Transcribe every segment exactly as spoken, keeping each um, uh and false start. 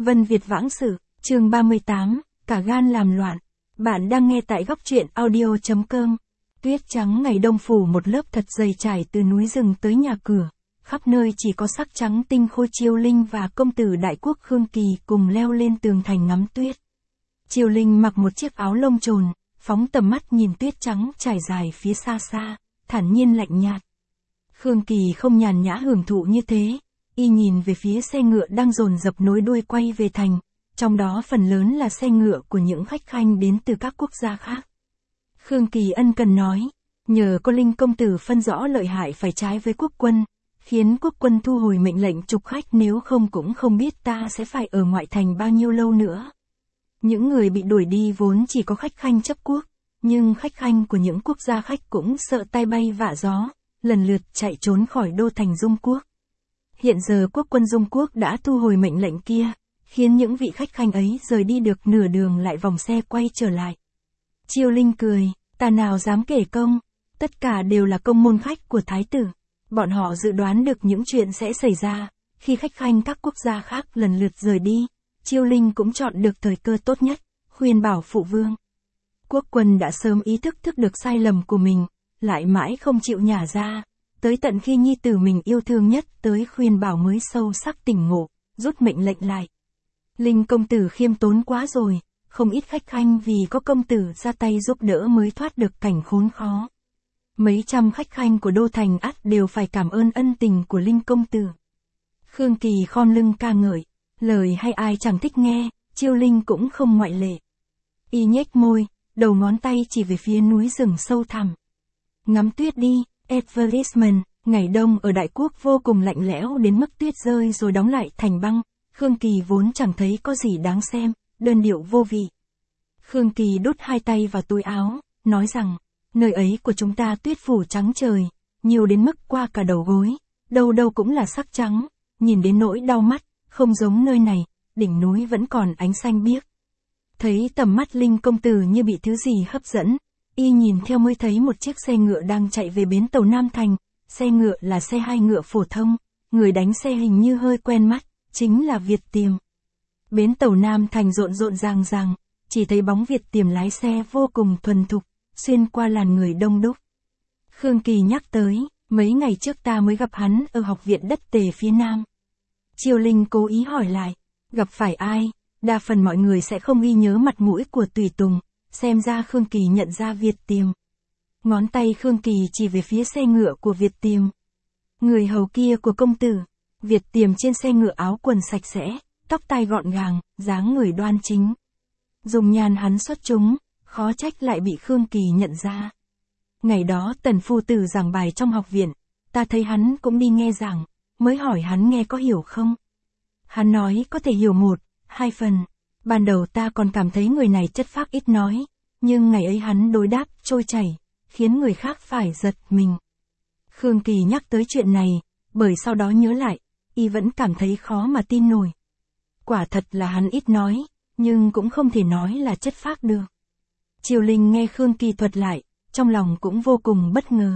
Vân Việt Vãng Sử, chương ba mươi tám, cả gan làm loạn. Bạn đang nghe tại góc truyện audio.com. Tuyết trắng ngày đông phủ một lớp thật dày trải từ núi rừng tới nhà cửa. Khắp nơi chỉ có sắc trắng tinh khôi. Chiêu Linh và công tử đại quốc Khương Kỳ cùng leo lên tường thành ngắm tuyết. Chiêu Linh mặc một chiếc áo lông trồn, phóng tầm mắt nhìn tuyết trắng trải dài phía xa xa, thản nhiên lạnh nhạt. Khương Kỳ không nhàn nhã hưởng thụ như thế, y nhìn về phía xe ngựa đang dồn dập nối đuôi quay về thành, trong đó phần lớn là xe ngựa của những khách khanh đến từ các quốc gia khác. Khương Kỳ ân cần nói, nhờ có Linh công tử phân rõ lợi hại phải trái với quốc quân, khiến quốc quân thu hồi mệnh lệnh trục khách, nếu không cũng không biết ta sẽ phải ở ngoại thành bao nhiêu lâu nữa. Những người bị đuổi đi vốn chỉ có khách khanh chấp quốc, nhưng khách khanh của những quốc gia khách cũng sợ tai bay vạ gió, lần lượt chạy trốn khỏi đô thành Dung Quốc. Hiện giờ quốc quân Dung Quốc đã thu hồi mệnh lệnh kia, khiến những vị khách khanh ấy rời đi được nửa đường lại vòng xe quay trở lại. Chiêu Linh cười, ta nào dám kể công, tất cả đều là công môn khách của thái tử. Bọn họ dự đoán được những chuyện sẽ xảy ra, khi khách khanh các quốc gia khác lần lượt rời đi, Chiêu Linh cũng chọn được thời cơ tốt nhất, khuyên bảo phụ vương. Quốc quân đã sớm ý thức thức được sai lầm của mình, lại mãi không chịu nhả ra, tới tận khi nhi tử mình yêu thương nhất tới khuyên bảo mới sâu sắc tỉnh ngộ, rút mệnh lệnh lại. Linh công tử khiêm tốn quá rồi, không ít khách khanh vì có công tử ra tay giúp đỡ mới thoát được cảnh khốn khó. Mấy trăm khách khanh của đô thành ắt đều phải cảm ơn ân tình của Linh công tử. Khương Kỳ khom lưng ca ngợi, lời hay ai chẳng thích nghe, Chiêu Linh cũng không ngoại lệ. Y nhếch môi, đầu ngón tay chỉ về phía núi rừng sâu thẳm. Ngắm tuyết đi, Advertisement, ngày đông ở Đại Quốc vô cùng lạnh lẽo đến mức tuyết rơi rồi đóng lại thành băng. Khương Kỳ vốn chẳng thấy có gì đáng xem, đơn điệu vô vị. Khương Kỳ đút hai tay vào túi áo, nói rằng, nơi ấy của chúng ta tuyết phủ trắng trời, nhiều đến mức qua cả đầu gối, đâu đâu cũng là sắc trắng, nhìn đến nỗi đau mắt, không giống nơi này, đỉnh núi vẫn còn ánh xanh biếc. Thấy tầm mắt Linh công tử như bị thứ gì hấp dẫn, y nhìn theo mới thấy một chiếc xe ngựa đang chạy về bến tàu Nam Thành, xe ngựa là xe hai ngựa phổ thông, người đánh xe hình như hơi quen mắt, chính là Việt Tiềm. Bến tàu Nam Thành rộn rộn ràng ràng, chỉ thấy bóng Việt Tiềm lái xe vô cùng thuần thục, xuyên qua làn người đông đúc. Khương Kỳ nhắc tới, mấy ngày trước ta mới gặp hắn ở học viện đất Tề phía Nam. Chiêu Linh cố ý hỏi lại, gặp phải ai? Đa phần mọi người sẽ không ghi nhớ mặt mũi của tùy tùng, xem ra Khương Kỳ nhận ra Việt Tiềm. Ngón tay Khương Kỳ chỉ về phía xe ngựa của Việt Tiềm. Người hầu kia của công tử. Việt Tiềm trên xe ngựa áo quần sạch sẽ, tóc tai gọn gàng, dáng người đoan chính. Dùng nhan hắn xuất chúng, khó trách lại bị Khương Kỳ nhận ra. Ngày đó Tần phu tử giảng bài trong học viện, ta thấy hắn cũng đi nghe giảng, mới hỏi hắn nghe có hiểu không. Hắn nói có thể hiểu một, hai phần. Ban đầu ta còn cảm thấy người này chất phác ít nói, nhưng ngày ấy hắn đối đáp trôi chảy, khiến người khác phải giật mình. Khương Kỳ nhắc tới chuyện này, bởi sau đó nhớ lại, y vẫn cảm thấy khó mà tin nổi. Quả thật là hắn ít nói, nhưng cũng không thể nói là chất phác được. Chiêu Linh nghe Khương Kỳ thuật lại, trong lòng cũng vô cùng bất ngờ.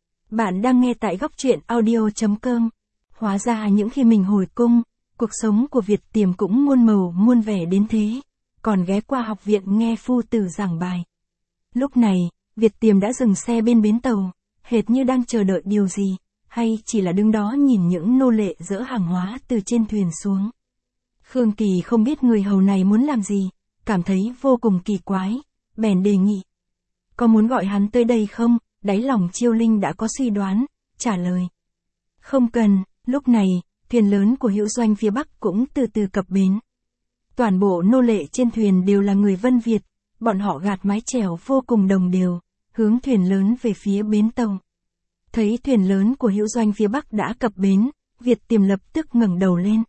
Bạn đang nghe tại góc truyện audio.com. Hóa ra những khi mình hồi cung, cuộc sống của Việt Tiềm cũng muôn màu muôn vẻ đến thế, còn ghé qua học viện nghe phu tử giảng bài. Lúc này, Việt Tiềm đã dừng xe bên bến tàu, hệt như đang chờ đợi điều gì, hay chỉ là đứng đó nhìn những nô lệ dỡ hàng hóa từ trên thuyền xuống. Khương Kỳ không biết người hầu này muốn làm gì, cảm thấy vô cùng kỳ quái, bèn đề nghị. Có muốn gọi hắn tới đây không? Đáy lòng Chiêu Linh đã có suy đoán, trả lời. Không cần, lúc này, thuyền lớn của Hữu Doanh phía Bắc cũng từ từ cập bến. Toàn bộ nô lệ trên thuyền đều là người Vân Việt, bọn họ gạt mái chèo vô cùng đồng đều, hướng thuyền lớn về phía bến tàu. Thấy thuyền lớn của Hữu Doanh phía Bắc đã cập bến, Việt Tiềm lập tức ngẩng đầu lên.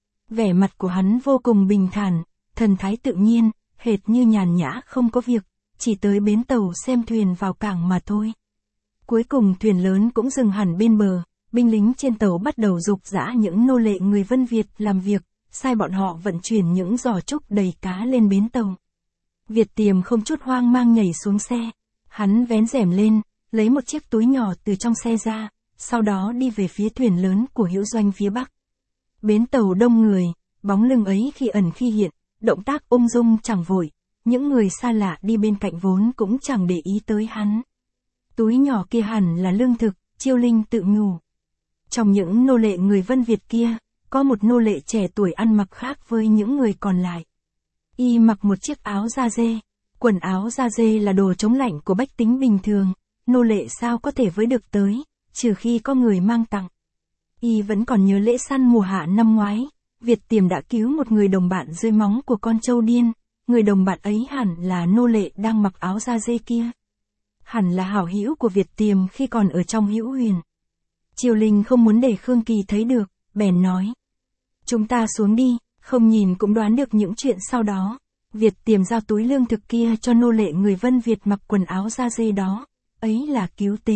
Vẻ mặt của hắn vô cùng bình thản, thần thái tự nhiên, hệt như nhàn nhã không có việc, chỉ tới bến tàu xem thuyền vào cảng mà thôi. Cuối cùng thuyền lớn cũng dừng hẳn bên bờ, binh lính trên tàu bắt đầu giục giã những nô lệ người Vân Việt làm việc, sai bọn họ vận chuyển những giỏ trúc đầy cá lên bến tàu. Việt Tiềm không chút hoang mang nhảy xuống xe, hắn vén rèm lên, lấy một chiếc túi nhỏ từ trong xe ra, sau đó đi về phía thuyền lớn của Hữu Doanh phía Bắc. Bến tàu đông người, bóng lưng ấy khi ẩn khi hiện, động tác ung dung chẳng vội, những người xa lạ đi bên cạnh vốn cũng chẳng để ý tới hắn. Túi nhỏ kia hẳn là lương thực, Chiêu Linh tự nhủ. Trong những nô lệ người Vân Việt kia, có một nô lệ trẻ tuổi ăn mặc khác với những người còn lại. Y mặc một chiếc áo da dê, quần áo da dê là đồ chống lạnh của bách tính bình thường, nô lệ sao có thể với được tới, trừ khi có người mang tặng. Y vẫn còn nhớ lễ săn mùa hạ năm ngoái, Việt Tiềm đã cứu một người đồng bạn dưới móng của con trâu điên, người đồng bạn ấy hẳn là nô lệ đang mặc áo da dê kia. Hẳn là hảo hữu của Việt Tiềm khi còn ở trong Hữu Huyền. Chiêu Linh không muốn để Khương Kỳ thấy được, bèn nói. Chúng ta xuống đi, không nhìn cũng đoán được những chuyện sau đó. Việt Tiềm giao túi lương thực kia cho nô lệ người Vân Việt mặc quần áo da dê đó, ấy là cứu tế.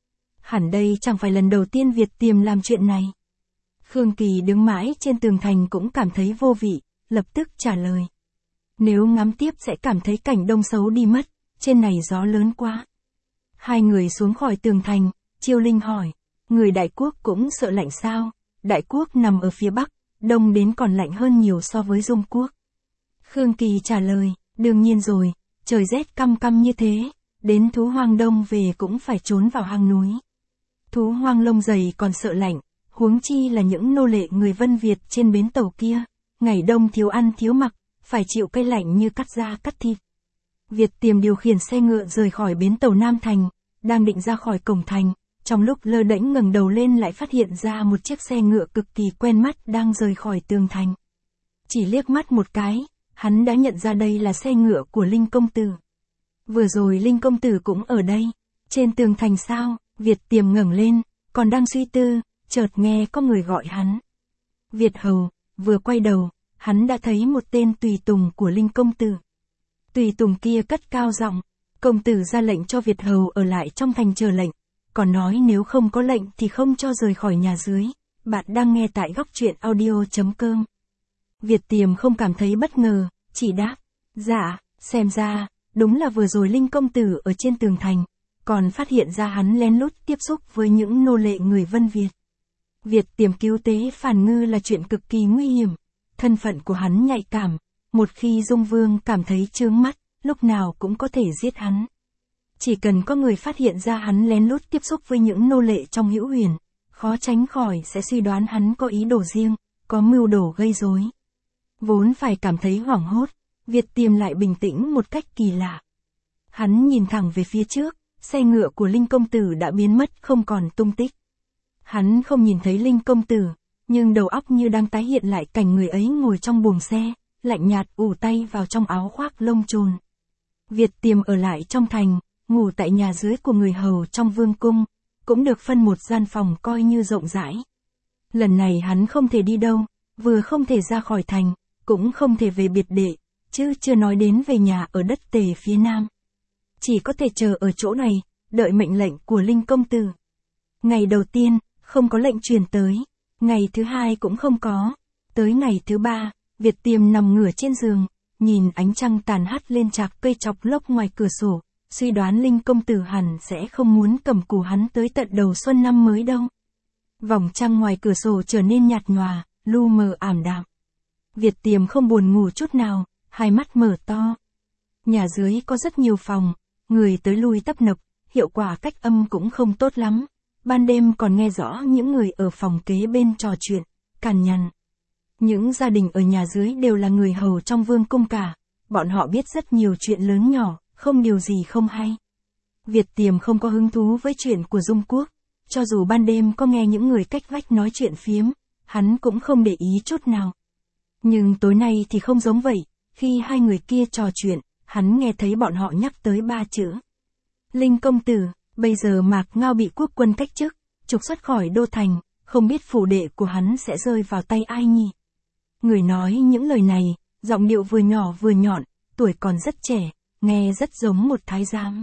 Hẳn đây chẳng phải lần đầu tiên Việt Tiềm làm chuyện này. Khương Kỳ đứng mãi trên tường thành cũng cảm thấy vô vị, lập tức trả lời. Nếu ngắm tiếp sẽ cảm thấy cảnh đông xấu đi mất, trên này gió lớn quá. Hai người xuống khỏi tường thành, Chiêu Linh hỏi, người Đại Quốc cũng sợ lạnh sao? Đại Quốc nằm ở phía Bắc, đông đến còn lạnh hơn nhiều so với Dung Quốc. Khương Kỳ trả lời, đương nhiên rồi, trời rét căm căm như thế, đến thú hoang đông về cũng phải trốn vào hang núi. Thú hoang lông dày còn sợ lạnh, huống chi là những nô lệ người Vân Việt trên bến tàu kia, ngày đông thiếu ăn thiếu mặc, phải chịu cái lạnh như cắt da cắt thịt. Việt Tiềm điều khiển xe ngựa rời khỏi bến tàu Nam Thành, đang định ra khỏi cổng thành, trong lúc lơ đễnh ngẩng đầu lên lại phát hiện ra một chiếc xe ngựa cực kỳ quen mắt đang rời khỏi tường thành. Chỉ liếc mắt một cái, hắn đã nhận ra đây là xe ngựa của Linh Công Tử. Vừa rồi Linh Công Tử cũng ở đây, trên tường thành sao? Việt Tiềm ngẩng lên, còn đang suy tư, chợt nghe có người gọi hắn. Việt Hầu, vừa quay đầu, hắn đã thấy một tên tùy tùng của Linh Công Tử. Tùy tùng kia cất cao giọng, công tử ra lệnh cho Việt Hầu ở lại trong thành chờ lệnh, còn nói nếu không có lệnh thì không cho rời khỏi nhà dưới. Bạn đang nghe tại góc truyện audio chấm com. Việt Tiềm không cảm thấy bất ngờ, chỉ đáp, dạ, xem ra, đúng là vừa rồi Linh Công Tử ở trên tường thành, còn phát hiện ra hắn lén lút tiếp xúc với những nô lệ người Vân Việt. Việt Tiềm cứu tế Phàn Ngư là chuyện cực kỳ nguy hiểm, thân phận của hắn nhạy cảm, một khi Dung Vương cảm thấy chướng mắt, lúc nào cũng có thể giết hắn. Chỉ cần có người phát hiện ra hắn lén lút tiếp xúc với những nô lệ trong Hữu Huyền, khó tránh khỏi sẽ suy đoán hắn có ý đồ riêng, có mưu đồ gây rối. Vốn phải cảm thấy hoảng hốt, Việt Tiềm lại bình tĩnh một cách kỳ lạ. Hắn nhìn thẳng về phía trước, xe ngựa của Linh Công Tử đã biến mất không còn tung tích. Hắn không nhìn thấy Linh Công Tử, nhưng đầu óc như đang tái hiện lại cảnh người ấy ngồi trong buồng xe, lạnh nhạt ủ tay vào trong áo khoác lông trồn. Việt Tiềm ở lại trong thành, ngủ tại nhà dưới của người hầu trong vương cung, cũng được phân một gian phòng coi như rộng rãi. Lần này hắn không thể đi đâu, vừa không thể ra khỏi thành, cũng không thể về biệt đệ, chứ chưa nói đến về nhà ở đất Tề phía Nam. Chỉ có thể chờ ở chỗ này, đợi mệnh lệnh của Linh Công Tử. Ngày đầu tiên, không có lệnh truyền tới, ngày thứ hai cũng không có, tới ngày thứ ba, Việt Tiềm nằm ngửa trên giường, nhìn ánh trăng tàn hắt lên chạc cây chọc lốc ngoài cửa sổ, suy đoán Linh Công Tử hẳn sẽ không muốn cầm cù hắn tới tận đầu xuân năm mới đâu. Vòng trăng ngoài cửa sổ trở nên nhạt nhòa, lu mờ ảm đạm. Việt Tiềm không buồn ngủ chút nào, hai mắt mở to. Nhà dưới có rất nhiều phòng, người tới lui tấp nập, hiệu quả cách âm cũng không tốt lắm. Ban đêm còn nghe rõ những người ở phòng kế bên trò chuyện, cằn nhằn. Những gia đình ở nhà dưới đều là người hầu trong vương cung cả, bọn họ biết rất nhiều chuyện lớn nhỏ, không điều gì không hay. Việt Tiềm không có hứng thú với chuyện của Dung Quốc, cho dù ban đêm có nghe những người cách vách nói chuyện phiếm, hắn cũng không để ý chút nào. Nhưng tối nay thì không giống vậy, khi hai người kia trò chuyện, hắn nghe thấy bọn họ nhắc tới ba chữ. Linh Công Tử, bây giờ Mạc Ngao bị quốc quân cách chức, trục xuất khỏi đô thành, không biết phủ đệ của hắn sẽ rơi vào tay ai nhỉ? Người nói những lời này, giọng điệu vừa nhỏ vừa nhọn, tuổi còn rất trẻ, nghe rất giống một thái giám.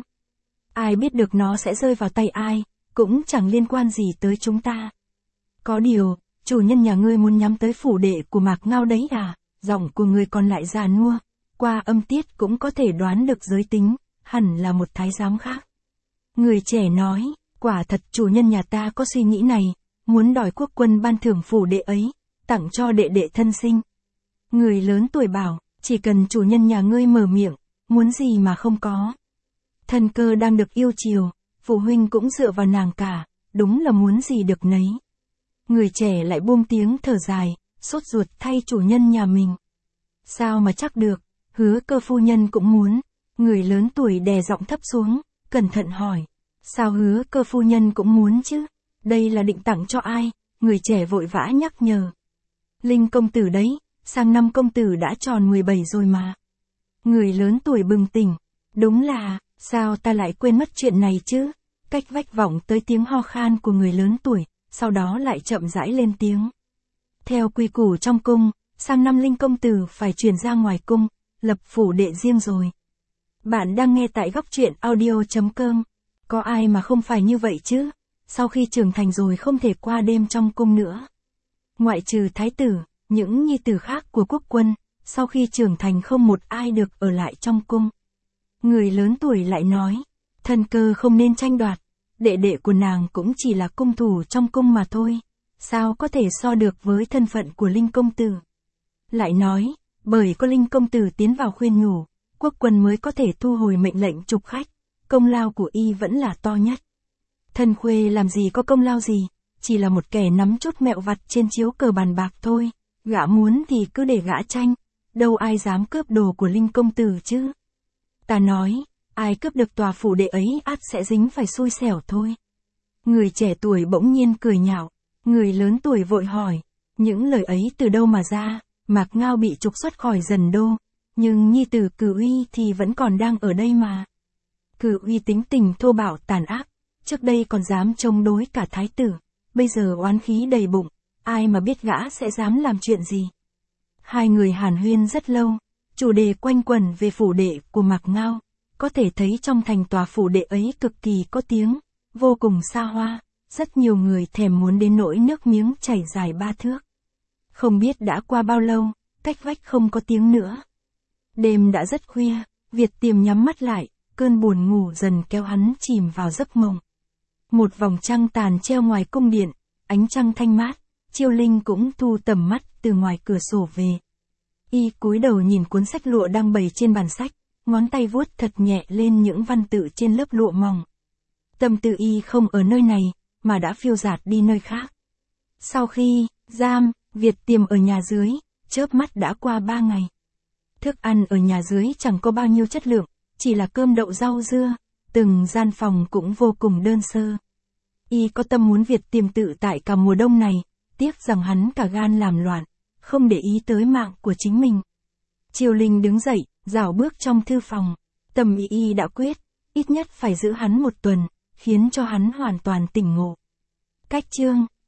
Ai biết được nó sẽ rơi vào tay ai, cũng chẳng liên quan gì tới chúng ta. Có điều, chủ nhân nhà ngươi muốn nhắm tới phủ đệ của Mạc Ngao đấy à? Giọng của người còn lại già nua, qua âm tiết cũng có thể đoán được giới tính, hẳn là một thái giám khác. Người trẻ nói, quả thật chủ nhân nhà ta có suy nghĩ này, muốn đòi quốc quân ban thưởng phủ đệ ấy, tặng cho đệ đệ thân sinh, Người lớn tuổi bảo, chỉ cần chủ nhân nhà ngươi mở miệng, muốn gì mà không có. Thân Cơ đang được yêu chiều, phụ huynh cũng dựa vào nàng cả, đúng là muốn gì được nấy. Người trẻ lại buông tiếng thở dài, sốt ruột thay chủ nhân nhà mình. Sao mà chắc được, Hứa Cơ phu nhân cũng muốn. Người lớn tuổi đè giọng thấp xuống, cẩn thận hỏi. Sao Hứa Cơ phu nhân cũng muốn chứ? Đây là định tặng cho ai? Người trẻ vội vã nhắc nhở. Linh công tử đấy, sang năm công tử đã tròn mười bảy rồi mà. Người lớn tuổi bừng tỉnh. Đúng là, sao ta lại quên mất chuyện này chứ? Cách vách vọng tới tiếng ho khan của người lớn tuổi, sau đó lại chậm rãi lên tiếng. Theo quy củ trong cung, sang năm Linh công tử phải chuyển ra ngoài cung, lập phủ đệ riêng rồi. Bạn đang nghe tại góc truyện audio.com. Có ai mà không phải như vậy chứ? Sau khi trưởng thành rồi không thể qua đêm trong cung nữa. Ngoại trừ thái tử, những nhi tử khác của quốc quân, sau khi trưởng thành không một ai được ở lại trong cung. Người lớn tuổi lại nói, Thân Cơ không nên tranh đoạt, đệ đệ của nàng cũng chỉ là cung thủ trong cung mà thôi, sao có thể so được với thân phận của Linh công tử. Lại nói, bởi có Linh công tử tiến vào khuyên nhủ, quốc quân mới có thể thu hồi mệnh lệnh trục khách, công lao của y vẫn là to nhất. Thân Khuê làm gì có công lao gì, chỉ là một kẻ nắm chốt mẹo vặt trên chiếu cờ bàn bạc thôi, gã muốn thì cứ để gã tranh, đâu ai dám cướp đồ của Linh công tử chứ. Ta nói, ai cướp được tòa phủ đệ ấy ắt sẽ dính phải xui xẻo thôi. Người trẻ tuổi bỗng nhiên cười nhạo, người lớn tuổi vội hỏi, những lời ấy từ đâu mà ra? Mạc Ngao bị trục xuất khỏi Dần Đô, nhưng nhi tử Cử Uy thì vẫn còn đang ở đây mà. Cử Uy tính tình thô bạo tàn ác, trước đây còn dám chống đối cả thái tử, bây giờ oán khí đầy bụng, ai mà biết gã sẽ dám làm chuyện gì. Hai người hàn huyên rất lâu, chủ đề quanh quẩn về phủ đệ của Mạc Ngao, có thể thấy trong thành tòa phủ đệ ấy cực kỳ có tiếng, vô cùng xa hoa, rất nhiều người thèm muốn đến nỗi nước miếng chảy dài ba thước. Không biết đã qua bao lâu, cách vách không có tiếng nữa. Đêm đã rất khuya, Việt Tiềm nhắm mắt lại, cơn buồn ngủ dần kéo hắn chìm vào giấc mộng. Một vòng trăng tàn treo ngoài cung điện, ánh trăng thanh mát, Chiêu Linh cũng thu tầm mắt từ ngoài cửa sổ về. Y cúi đầu nhìn cuốn sách lụa đang bày trên bàn sách, ngón tay vuốt thật nhẹ lên những văn tự trên lớp lụa mỏng. Tâm tư Y không ở nơi này, mà đã phiêu dạt đi nơi khác. Sau khi giam Việt Tiềm ở nhà dưới, chớp mắt đã qua ba ngày. Thức ăn ở nhà dưới chẳng có bao nhiêu chất lượng, chỉ là cơm đậu rau dưa, từng gian phòng cũng vô cùng đơn sơ. Y có tâm muốn Việt Tiềm tự tại cả mùa đông này, tiếc rằng hắn cả gan làm loạn, không để ý tới mạng của chính mình. Chiêu Linh đứng dậy, rảo bước trong thư phòng, tâm ý Y đã quyết, ít nhất phải giữ hắn một tuần, khiến cho hắn hoàn toàn tỉnh ngộ. Cách chương